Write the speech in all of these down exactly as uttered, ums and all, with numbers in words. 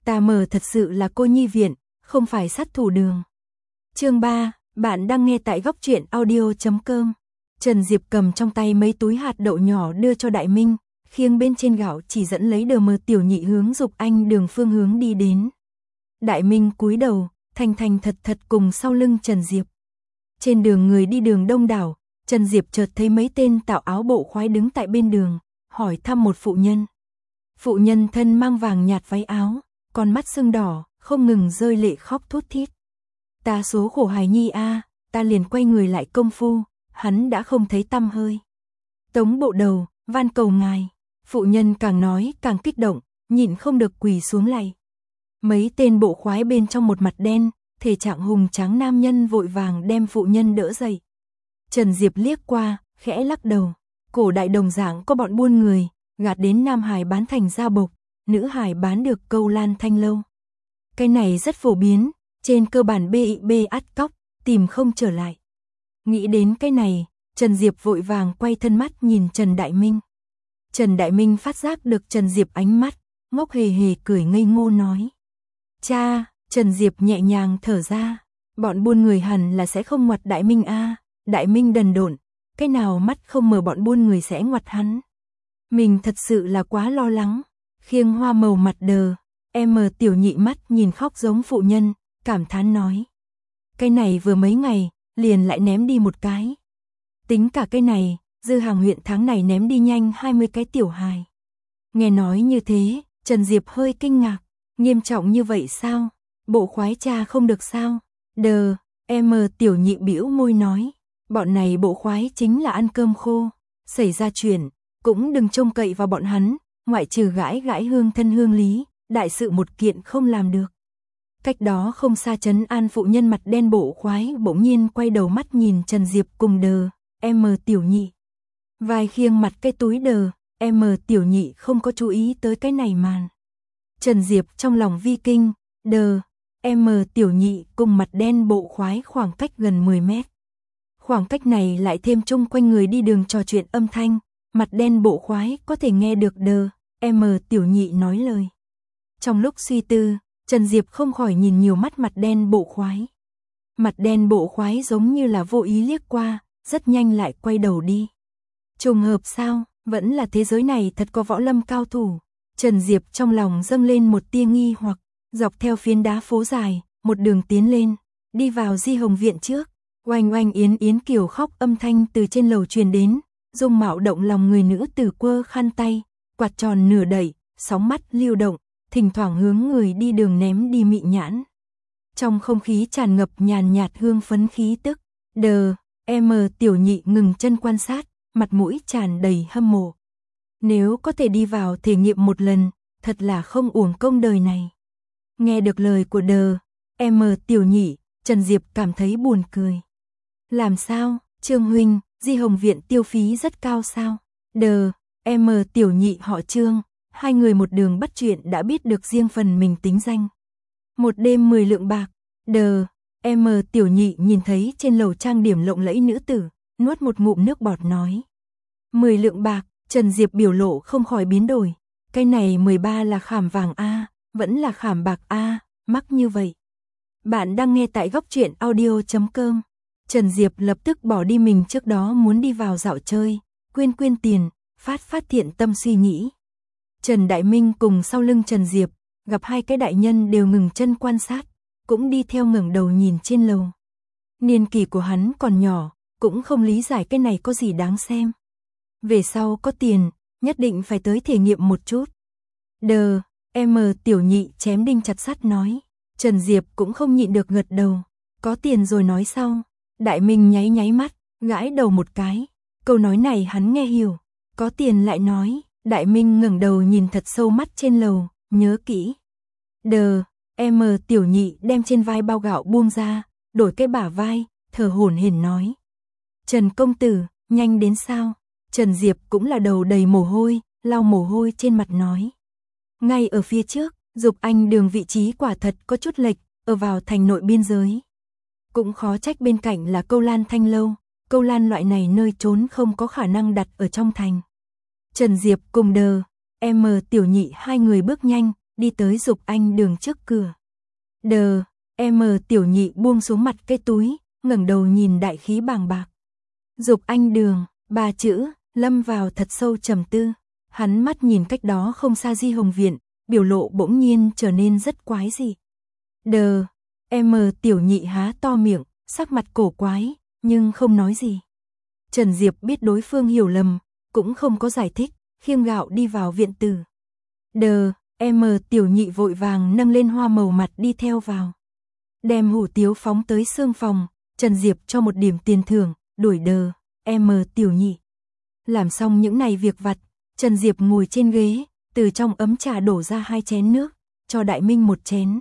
Ta mờ thật sự là cô nhi viện, không phải sát thủ đường. Chương ba, bạn đang nghe tại góc truyện audio chấm com. Trần Diệp cầm trong tay mấy túi hạt đậu nhỏ đưa cho Đại Minh, khiêng bên trên gạo chỉ dẫn lấy đờ mờ tiểu nhị hướng Dục Anh đường phương hướng đi đến. Đại Minh cúi đầu, thành thành thật thật cùng sau lưng Trần Diệp. Trên đường người đi đường đông đảo, Trần Diệp chợt thấy mấy tên tạo áo bộ khoái đứng tại bên đường, hỏi thăm một phụ nhân. Phụ nhân thân mang vàng nhạt váy áo, con mắt sưng đỏ, không ngừng rơi lệ khóc thút thít. Ta số khổ hài nhi a, ta liền quay người lại công phu, hắn đã không thấy tăm hơi. Tống bộ đầu, van cầu ngài. Phụ nhân càng nói càng kích động, nhịn không được quỳ xuống lạy. Mấy tên bộ khoái bên trong một mặt đen, thể trạng hùng tráng nam nhân vội vàng đem phụ nhân đỡ dậy. Trần Diệp liếc qua, khẽ lắc đầu. Cổ đại đồng dạng có bọn buôn người, gạt đến Nam Hải bán thành da bộc, nữ Hải bán được câu lan thanh lâu. Cái này rất phổ biến, trên cơ bản bê i bê át cóc, tìm không trở lại. Nghĩ đến cái này, Trần Diệp vội vàng quay thân mắt nhìn Trần Đại Minh. Trần Đại Minh phát giác được Trần Diệp ánh mắt, ngốc hề hề cười ngây ngô nói. Cha, Trần Diệp nhẹ nhàng thở ra, bọn buôn người hẳn là sẽ không ngoặt Đại Minh a. Đại Minh đần độn, cái nào mắt không mở bọn buôn người sẽ ngoặt hắn. Mình thật sự là quá lo lắng, khiêng hoa màu mặt đờ, em mờ tiểu nhị mắt nhìn khóc giống phụ nhân, cảm thán nói. Cái này vừa mấy ngày, liền lại ném đi một cái. Tính cả cái này, dư hàng huyện tháng này ném đi nhanh hai mươi cái tiểu hài. Nghe nói như thế, Trần Diệp hơi kinh ngạc, nghiêm trọng như vậy sao? Bộ khoái cha không được sao? Đờ, em mờ tiểu nhị bĩu môi nói. Bọn này bộ khoái chính là ăn cơm khô, xảy ra chuyện, cũng đừng trông cậy vào bọn hắn, ngoại trừ gãi gãi hương thân hương lý, đại sự một kiện không làm được. Cách đó không xa trấn an phụ nhân mặt đen bộ khoái bỗng nhiên quay đầu mắt nhìn Trần Diệp cùng đờ, em mờ tiểu nhị. Vai khiêng mặt cái túi đờ, em mờ tiểu nhị không có chú ý tới cái này màn. Trần Diệp trong lòng vi kinh, đờ, em mờ tiểu nhị cùng mặt đen bộ khoái khoảng cách gần mười mét. Khoảng cách này lại thêm chung quanh người đi đường trò chuyện âm thanh, mặt đen bộ khoái có thể nghe được đờ, em mờ tiểu nhị nói lời. Trong lúc suy tư, Trần Diệp không khỏi nhìn nhiều mắt mặt đen bộ khoái. Mặt đen bộ khoái giống như là vô ý liếc qua, rất nhanh lại quay đầu đi. Trùng hợp sao, vẫn là thế giới này thật có võ lâm cao thủ. Trần Diệp trong lòng dâng lên một tia nghi hoặc, dọc theo phiến đá phố dài, một đường tiến lên, đi vào Di Hồng viện trước. Oanh oanh yến yến kiều khóc âm thanh từ trên lầu truyền đến, dung mạo động lòng người nữ tử quơ khăn tay, quạt tròn nửa đẩy, sóng mắt lưu động, thỉnh thoảng hướng người đi đường ném đi mị nhãn. Trong không khí tràn ngập nhàn nhạt hương phấn khí tức, đờ, em tiểu nhị ngừng chân quan sát, mặt mũi tràn đầy hâm mộ. Nếu có thể đi vào thể nghiệm một lần, thật là không uổng công đời này. Nghe được lời của đờ, em tiểu nhị, Trần Diệp cảm thấy buồn cười. Làm sao, Trương huynh, Di Hồng viện tiêu phí rất cao sao? Đờ, em tiểu nhị họ Trương, hai người một đường bắt chuyện đã biết được riêng phần mình tính danh. Một đêm mười lượng bạc, đờ, em tiểu nhị nhìn thấy trên lầu trang điểm lộng lẫy nữ tử, nuốt một ngụm nước bọt nói. Mười lượng bạc, Trần Diệp biểu lộ không khỏi biến đổi. Cái này mười ba là khảm vàng A, vẫn là khảm bạc A, mắc như vậy. Bạn đang nghe tại góc truyện audio chấm com. Trần Diệp lập tức bỏ đi mình trước đó muốn đi vào dạo chơi, quyên quyên tiền, phát phát thiện tâm suy nghĩ. Trần Đại Minh cùng sau lưng Trần Diệp, gặp hai cái đại nhân đều ngừng chân quan sát, cũng đi theo ngẩng đầu nhìn trên lầu. Niên kỷ của hắn còn nhỏ, cũng không lý giải cái này có gì đáng xem. Về sau có tiền, nhất định phải tới thể nghiệm một chút. Đờ, em tiểu nhị chém đinh chặt sắt nói. Trần Diệp cũng không nhịn được gật đầu, có tiền rồi nói sau. Đại Minh nháy nháy mắt, gãi đầu một cái. Câu nói này hắn nghe hiểu, có tiền lại nói. Đại Minh ngẩng đầu nhìn thật sâu mắt trên lầu, nhớ kỹ. Đờ, em tiểu nhị đem trên vai bao gạo buông ra, đổi cái bả vai, thở hổn hển nói. Trần công tử, nhanh đến sao? Trần Diệp cũng là đầu đầy mồ hôi, lau mồ hôi trên mặt nói. Ngay ở phía trước, Dục Anh đường vị trí quả thật có chút lệch, ở vào thành nội biên giới. Cũng khó trách bên cạnh là câu lan thanh lâu, câu lan loại này nơi trốn không có khả năng đặt ở trong thành. Trần Diệp cùng đờ, em tiểu nhị hai người bước nhanh, đi tới Dục Anh Đường trước cửa. Đờ, em Tiểu Nhị buông xuống mặt cái túi, ngẩng đầu nhìn đại khí bàng bạc. Dục Anh Đường, ba chữ, lâm vào thật sâu trầm tư. Hắn mắt nhìn cách đó không xa Di Hồng Viện, biểu lộ bỗng nhiên trở nên rất quái dị. Đờ, em Tiểu Nhị há to miệng, sắc mặt cổ quái, nhưng không nói gì. Trần Diệp biết đối phương hiểu lầm, cũng không có giải thích, khiêng gạo đi vào viện tử. Đờ, em Tiểu Nhị vội vàng nâng lên hoa màu mặt đi theo vào. Đem hủ tiếu phóng tới xương phòng, Trần Diệp cho một điểm tiền thưởng, đuổi đờ, em Tiểu Nhị. Làm xong những này việc vặt, Trần Diệp ngồi trên ghế, từ trong ấm trà đổ ra hai chén nước, cho Đại Minh một chén.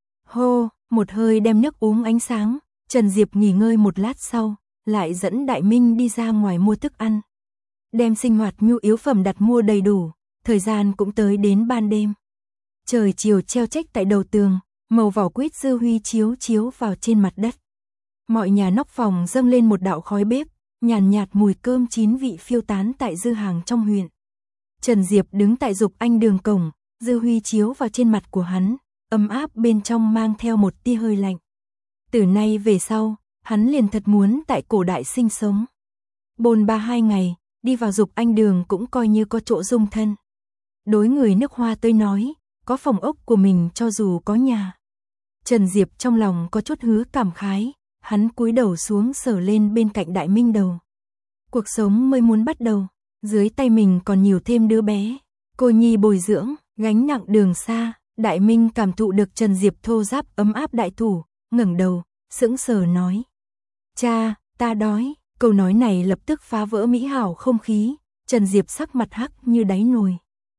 Hô, một hơi đem nước uống ánh sáng, Trần Diệp nghỉ ngơi một lát sau, lại dẫn Đại Minh đi ra ngoài mua thức ăn. Đem sinh hoạt nhu yếu phẩm đặt mua đầy đủ, thời gian cũng tới đến ban đêm. Trời chiều treo trách tại đầu tường, màu vỏ quýt dư huy chiếu chiếu vào trên mặt đất. Mọi nhà nóc phòng dâng lên một đạo khói bếp, nhàn nhạt, nhạt mùi cơm chín vị phiêu tán tại dư hàng trong huyện. Trần Diệp đứng tại Dục Anh Đường cổng, dư huy chiếu vào trên mặt của hắn, ấm áp bên trong mang theo một tia hơi lạnh. Từ nay về sau, hắn liền thật muốn tại cổ đại sinh sống. Bôn ba hai ngày, đi vào Dục Anh Đường cũng coi như có chỗ dung thân. Đối người nước Hoa tới nói, có phòng ốc của mình cho dù có nhà. Trần Diệp trong lòng có chút hứa cảm khái, hắn cúi đầu xuống sờ lên bên cạnh Đại Minh đầu. Cuộc sống mới muốn bắt đầu, dưới tay mình còn nhiều thêm đứa bé. Cô nhi bồi dưỡng, gánh nặng đường xa, Đại Minh cảm thụ được Trần Diệp thô ráp ấm áp đại thủ, ngẩng đầu, sững sờ nói. Cha, ta đói. Câu nói này lập tức phá vỡ mỹ hảo không khí, Trần Diệp sắc mặt hắc như đáy nồi.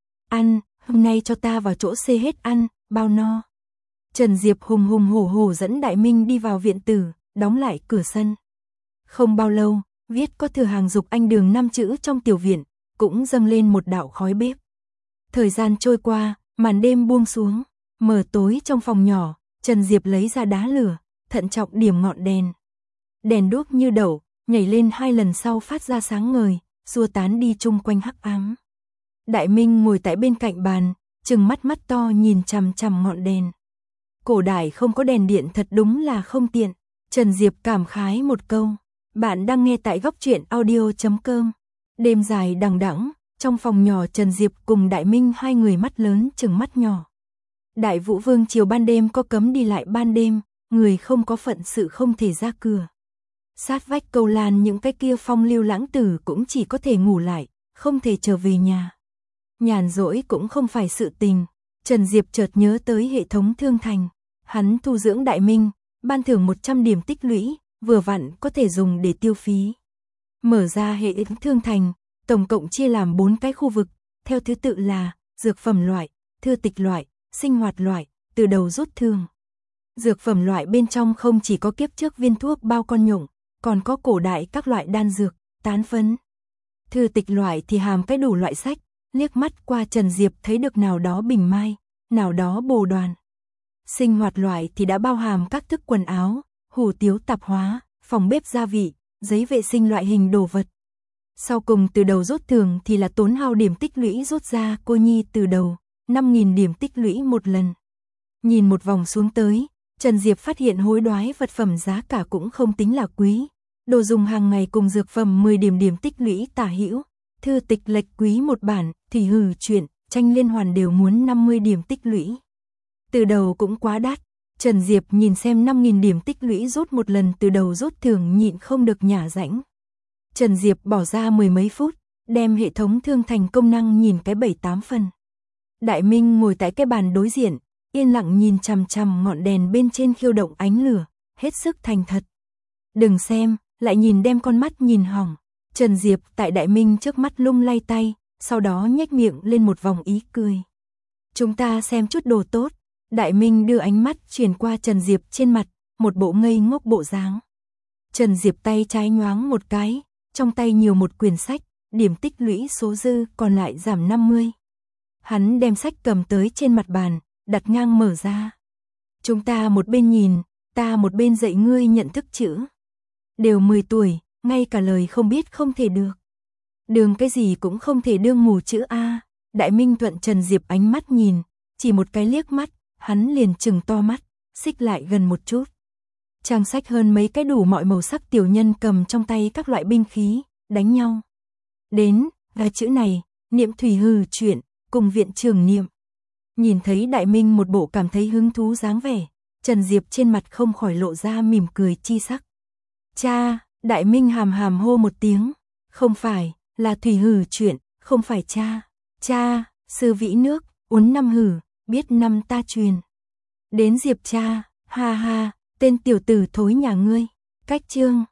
Ăn, hôm nay cho ta vào chỗ xê hết ăn, bao no. Trần Diệp hùng hùng hổ hổ dẫn Đại Minh đi vào viện tử, đóng lại cửa sân. Không bao lâu, viết có thừa hàng Dục Anh Đường năm chữ trong tiểu viện, cũng dâng lên một đạo khói bếp. Thời gian trôi qua, màn đêm buông xuống, mờ tối trong phòng nhỏ, Trần Diệp lấy ra đá lửa, thận trọng điểm ngọn đèn. Đèn đuốc như đậu, nhảy lên hai lần sau phát ra sáng ngời, xua tán đi chung quanh hắc ám. Đại Minh ngồi tại bên cạnh bàn, trừng mắt mắt to nhìn chằm chằm ngọn đèn. Cổ đại không có đèn điện thật đúng là không tiện. Trần Diệp cảm khái một câu. Bạn đang nghe tại góc truyện audio chấm com. Đêm dài đằng đẵng, trong phòng nhỏ Trần Diệp cùng Đại Minh hai người mắt lớn trừng mắt nhỏ. Đại Vũ Vương chiều ban đêm có cấm đi lại ban đêm, người không có phận sự không thể ra cửa. Sát vách Câu Lan những cái kia phong lưu lãng tử cũng chỉ có thể ngủ lại, không thể trở về nhà. Nhàn rỗi cũng không phải sự tình. Trần Diệp chợt nhớ tới hệ thống thương thành. Hắn thu dưỡng Đại Minh, ban thưởng một trăm điểm tích lũy, vừa vặn có thể dùng để tiêu phí. Mở ra hệ thống thương thành, tổng cộng chia làm bốn cái khu vực, theo thứ tự là dược phẩm loại, thư tịch loại, sinh hoạt loại, từ đầu rút thường. Dược phẩm loại bên trong không chỉ có kiếp trước viên thuốc bao con nhộng, còn có cổ đại các loại đan dược, tán phấn. Thư tịch loại thì hàm cái đủ loại sách, liếc mắt qua Trần Diệp thấy được nào đó Bình Mai, nào đó Bồ Đoàn. Sinh hoạt loại thì đã bao hàm các thức quần áo, hủ tiếu tạp hóa, phòng bếp gia vị, giấy vệ sinh loại hình đồ vật. Sau cùng từ đầu rút thường thì là tốn hao điểm tích lũy rút ra cô nhi từ đầu, năm nghìn điểm tích lũy một lần. Nhìn một vòng xuống tới, Trần Diệp phát hiện hối đoái vật phẩm giá cả cũng không tính là quý. Đồ dùng hàng ngày cùng dược phẩm mười điểm điểm tích lũy tả hữu, thư tịch lệch quý một bản, thủy hử truyện, tranh liên hoàn đều muốn năm mươi điểm tích lũy. Từ đầu cũng quá đắt, Trần Diệp nhìn xem năm nghìn điểm tích lũy rút một lần từ đầu rút thường nhịn không được nhả rãnh. Trần Diệp bỏ ra mười mấy phút, đem hệ thống thương thành công năng nhìn cái bảy tám phần. Đại Minh ngồi tại cái bàn đối diện, yên lặng nhìn chằm chằm ngọn đèn bên trên khiêu động ánh lửa, hết sức thành thật. Đừng xem, lại nhìn đem con mắt nhìn hỏng. Trần Diệp tại Đại Minh trước mắt lung lay tay, sau đó nhếch miệng lên một vòng ý cười. Chúng ta xem chút đồ tốt. Đại Minh đưa ánh mắt chuyển qua Trần Diệp trên mặt, một bộ ngây ngốc bộ dáng. Trần Diệp tay trái nhoáng một cái, trong tay nhiều một quyển sách, điểm tích lũy số dư còn lại giảm năm mươi. Hắn đem sách cầm tới trên mặt bàn, đặt ngang mở ra. Chúng ta một bên nhìn, ta một bên dạy ngươi nhận thức chữ. Đều mười tuổi, ngay cả lời không biết không thể được. Đường cái gì cũng không thể đương mù chữ A. Đại Minh thuận Trần Diệp ánh mắt nhìn, chỉ một cái liếc mắt, hắn liền trừng to mắt, xích lại gần một chút. Trang sách hơn mấy cái đủ mọi màu sắc tiểu nhân cầm trong tay các loại binh khí, đánh nhau. Đến, vài chữ này, Niệm Thủy hừ chuyện, cùng viện trưởng Niệm. Nhìn thấy Đại Minh một bộ cảm thấy hứng thú dáng vẻ, Trần Diệp trên mặt không khỏi lộ ra mỉm cười chi sắc. Cha, Đại Minh hàm hàm hô một tiếng, không phải, là Thủy hừ chuyện, không phải cha. Cha, sư vĩ nước, uốn năm hử, biết năm ta truyền. Đến Diệp cha, ha ha, tên tiểu tử thối nhà ngươi. Cách chương